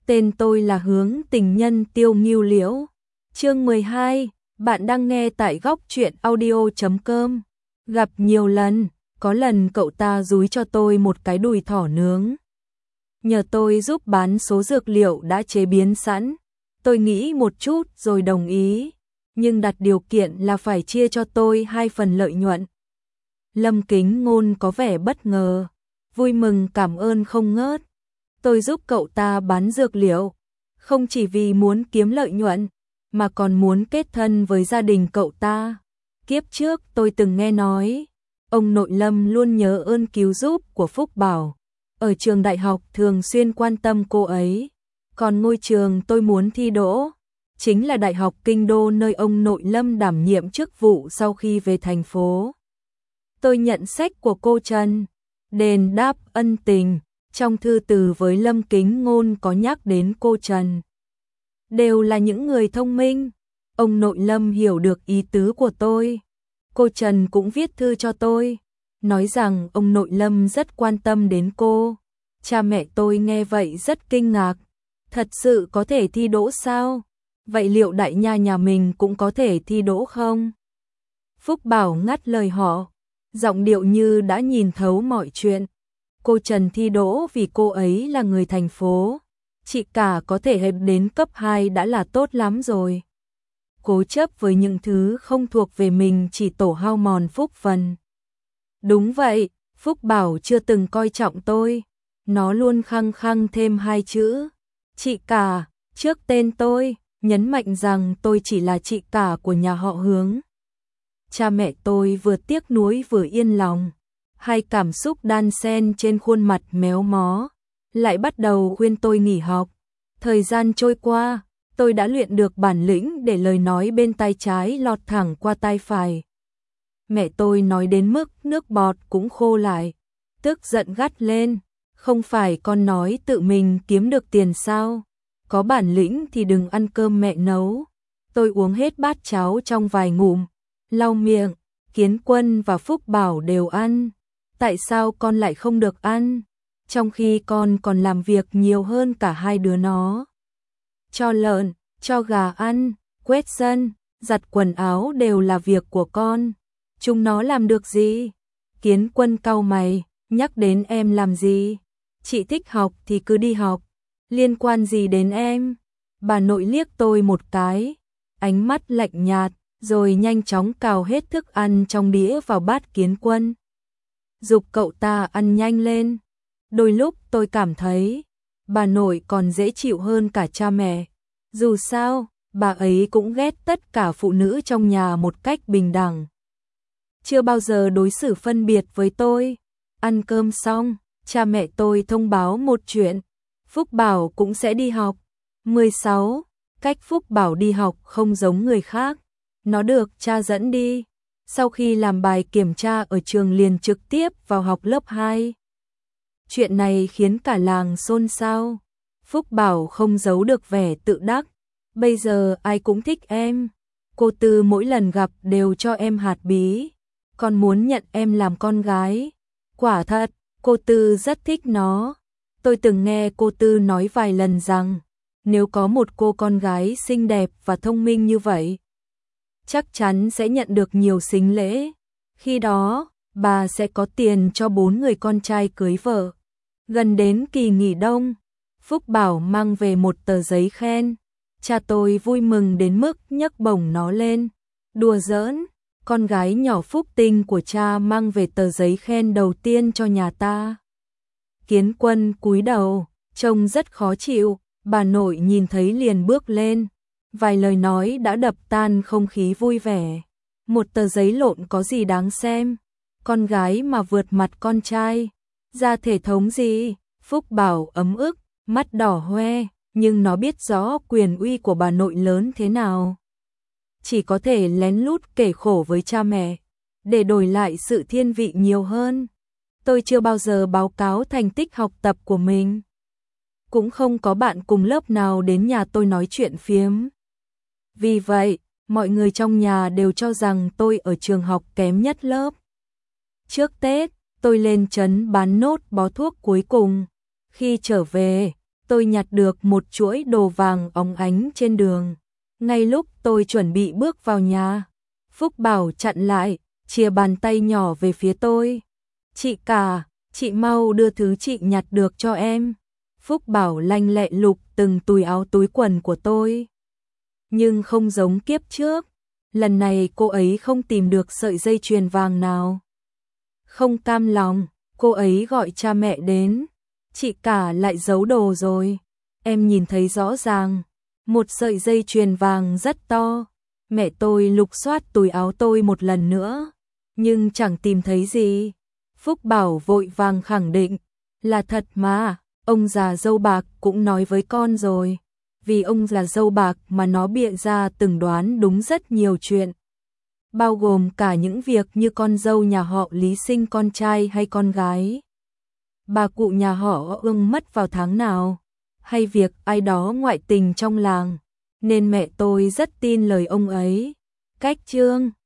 Tên tôi là Hướng Tình Nhân Tiêu Ngưu Liễu. Chương 12, bạn đang nghe tại góc truyện audio.com. Gặp nhiều lần, có lần cậu ta dúi cho tôi một cái đùi thỏ nướng. Nhờ tôi giúp bán số dược liệu đã chế biến sẵn. Tôi nghĩ một chút rồi đồng ý, nhưng đặt điều kiện là phải chia cho tôi 2 phần lợi nhuận. Lâm Kính Ngôn có vẻ bất ngờ, vui mừng cảm ơn không ngớt. Tôi giúp cậu ta bán dược liệu, không chỉ vì muốn kiếm lợi nhuận, mà còn muốn kết thân với gia đình cậu ta. Kiếp trước tôi từng nghe nói, ông nội Lâm luôn nhớ ơn cứu giúp của Phúc Bảo. Ở trường đại học thường xuyên quan tâm cô ấy. Còn ngôi trường tôi muốn thi đỗ, chính là Đại học Kinh Đô nơi ông nội Lâm đảm nhiệm chức vụ sau khi về thành phố. Tôi nhận sách của cô Trần, đền đáp ân tình. Trong thư từ với Lâm Kính Ngôn có nhắc đến cô Trần. Đều là những người thông minh. Ông nội Lâm hiểu được ý tứ của tôi. Cô Trần cũng viết thư cho tôi, nói rằng ông nội Lâm rất quan tâm đến cô. Cha mẹ tôi nghe vậy rất kinh ngạc. Thật sự có thể thi đỗ sao? Vậy liệu đại nha nhà mình cũng có thể thi đỗ không? Phúc Bảo ngắt lời họ, giọng điệu như đã nhìn thấu mọi chuyện. Cô Trần thi đỗ vì cô ấy là người thành phố. Chị cả có thể hẹp đến cấp 2 đã là tốt lắm rồi. Cố chấp với những thứ không thuộc về mình chỉ tổ hao mòn phúc phần. Đúng vậy, Phúc Bảo chưa từng coi trọng tôi. Nó luôn khăng khăng thêm 2 chữ. Chị cả, trước tên tôi, nhấn mạnh rằng tôi chỉ là chị cả của nhà họ Hướng. Cha mẹ tôi vừa tiếc nuối vừa yên lòng. Hai cảm xúc đan xen trên khuôn mặt méo mó, lại bắt đầu khuyên tôi nghỉ học. Thời gian trôi qua, tôi đã luyện được bản lĩnh để lời nói bên tai trái lọt thẳng qua tai phải. Mẹ tôi nói đến mức nước bọt cũng khô lại, tức giận gắt lên, không phải con nói tự mình kiếm được tiền sao? Có bản lĩnh thì đừng ăn cơm mẹ nấu. Tôi uống hết bát cháo trong vài ngụm, lau miệng. Kiến Quân và Phúc Bảo đều ăn. Tại sao con lại không được ăn? Trong khi con còn làm việc nhiều hơn cả hai đứa nó. Cho lợn, cho gà ăn, quét sân, giặt quần áo đều là việc của con. Chúng nó làm được gì? Kiến Quân cau mày, nhắc đến em làm gì? Chị thích học thì cứ đi học. Liên quan gì đến em? Bà nội liếc tôi một cái, ánh mắt lạnh nhạt, rồi nhanh chóng cào hết thức ăn trong đĩa vào bát Kiến Quân. Giục cậu ta ăn nhanh lên. Đôi lúc tôi cảm thấy bà nội còn dễ chịu hơn cả cha mẹ. Dù sao, bà ấy cũng ghét tất cả phụ nữ trong nhà một cách bình đẳng. Chưa bao giờ đối xử phân biệt với tôi. Ăn cơm xong, cha mẹ tôi thông báo một chuyện. Phúc Bảo cũng sẽ đi học. 16. Cách Phúc Bảo đi học không giống người khác. Nó được cha dẫn đi. Sau khi làm bài kiểm tra ở trường liền trực tiếp vào học lớp 2. Chuyện này khiến cả làng xôn xao. Phúc Bảo không giấu được vẻ tự đắc. Bây giờ ai cũng thích em. Cô Tư mỗi lần gặp đều cho em hạt bí. Còn muốn nhận em làm con gái. Quả thật, cô Tư rất thích nó. Tôi từng nghe cô Tư nói vài lần rằng, nếu có một cô con gái xinh đẹp và thông minh như vậy, chắc chắn sẽ nhận được nhiều sính lễ. Khi đó, bà sẽ có tiền cho 4 người con trai cưới vợ. Gần đến kỳ nghỉ đông, Phúc Bảo mang về một tờ giấy khen. Cha tôi vui mừng đến mức nhấc bổng nó lên. Đùa giỡn, con gái nhỏ phúc tinh của cha mang về tờ giấy khen đầu tiên cho nhà ta. Kiến Quân cúi đầu, trông rất khó chịu. Bà nội nhìn thấy liền bước lên. Vài lời nói đã đập tan không khí vui vẻ. Một tờ giấy lộn có gì đáng xem? Con gái mà vượt mặt con trai. Ra thể thống gì? Phúc Bảo ấm ức, mắt đỏ hoe, nhưng nó biết rõ quyền uy của bà nội lớn thế nào. Chỉ có thể lén lút kể khổ với cha mẹ, để đổi lại sự thiên vị nhiều hơn. Tôi chưa bao giờ báo cáo thành tích học tập của mình. Cũng không có bạn cùng lớp nào đến nhà tôi nói chuyện phiếm. Vì vậy, mọi người trong nhà đều cho rằng tôi ở trường học kém nhất lớp. Trước Tết, tôi lên trấn bán nốt bó thuốc cuối cùng. Khi trở về, tôi nhặt được một chuỗi đồ vàng óng ánh trên đường. Ngay lúc tôi chuẩn bị bước vào nhà, Phúc Bảo chặn lại, chìa bàn tay nhỏ về phía tôi. Chị cả, chị mau đưa thứ chị nhặt được cho em. Phúc Bảo lanh lẹ lục từng túi áo túi quần của tôi. Nhưng không giống kiếp trước, lần này cô ấy không tìm được sợi dây chuyền vàng nào. Không cam lòng, cô ấy gọi cha mẹ đến. Chị cả lại giấu đồ rồi. Em nhìn thấy rõ ràng, một sợi dây chuyền vàng rất to. Mẹ tôi lục soát túi áo tôi một lần nữa, nhưng chẳng tìm thấy gì. Phúc Bảo vội vàng khẳng định, là thật mà, ông già dâu bạc cũng nói với con rồi. Vì ông là dâu bạc mà nó bịa ra từng đoán đúng rất nhiều chuyện. Bao gồm cả những việc như con dâu nhà họ Lý sinh con trai hay con gái. Bà cụ nhà họ Ương mất vào tháng nào, hay việc ai đó ngoại tình trong làng. Nên mẹ tôi rất tin lời ông ấy. Cách chương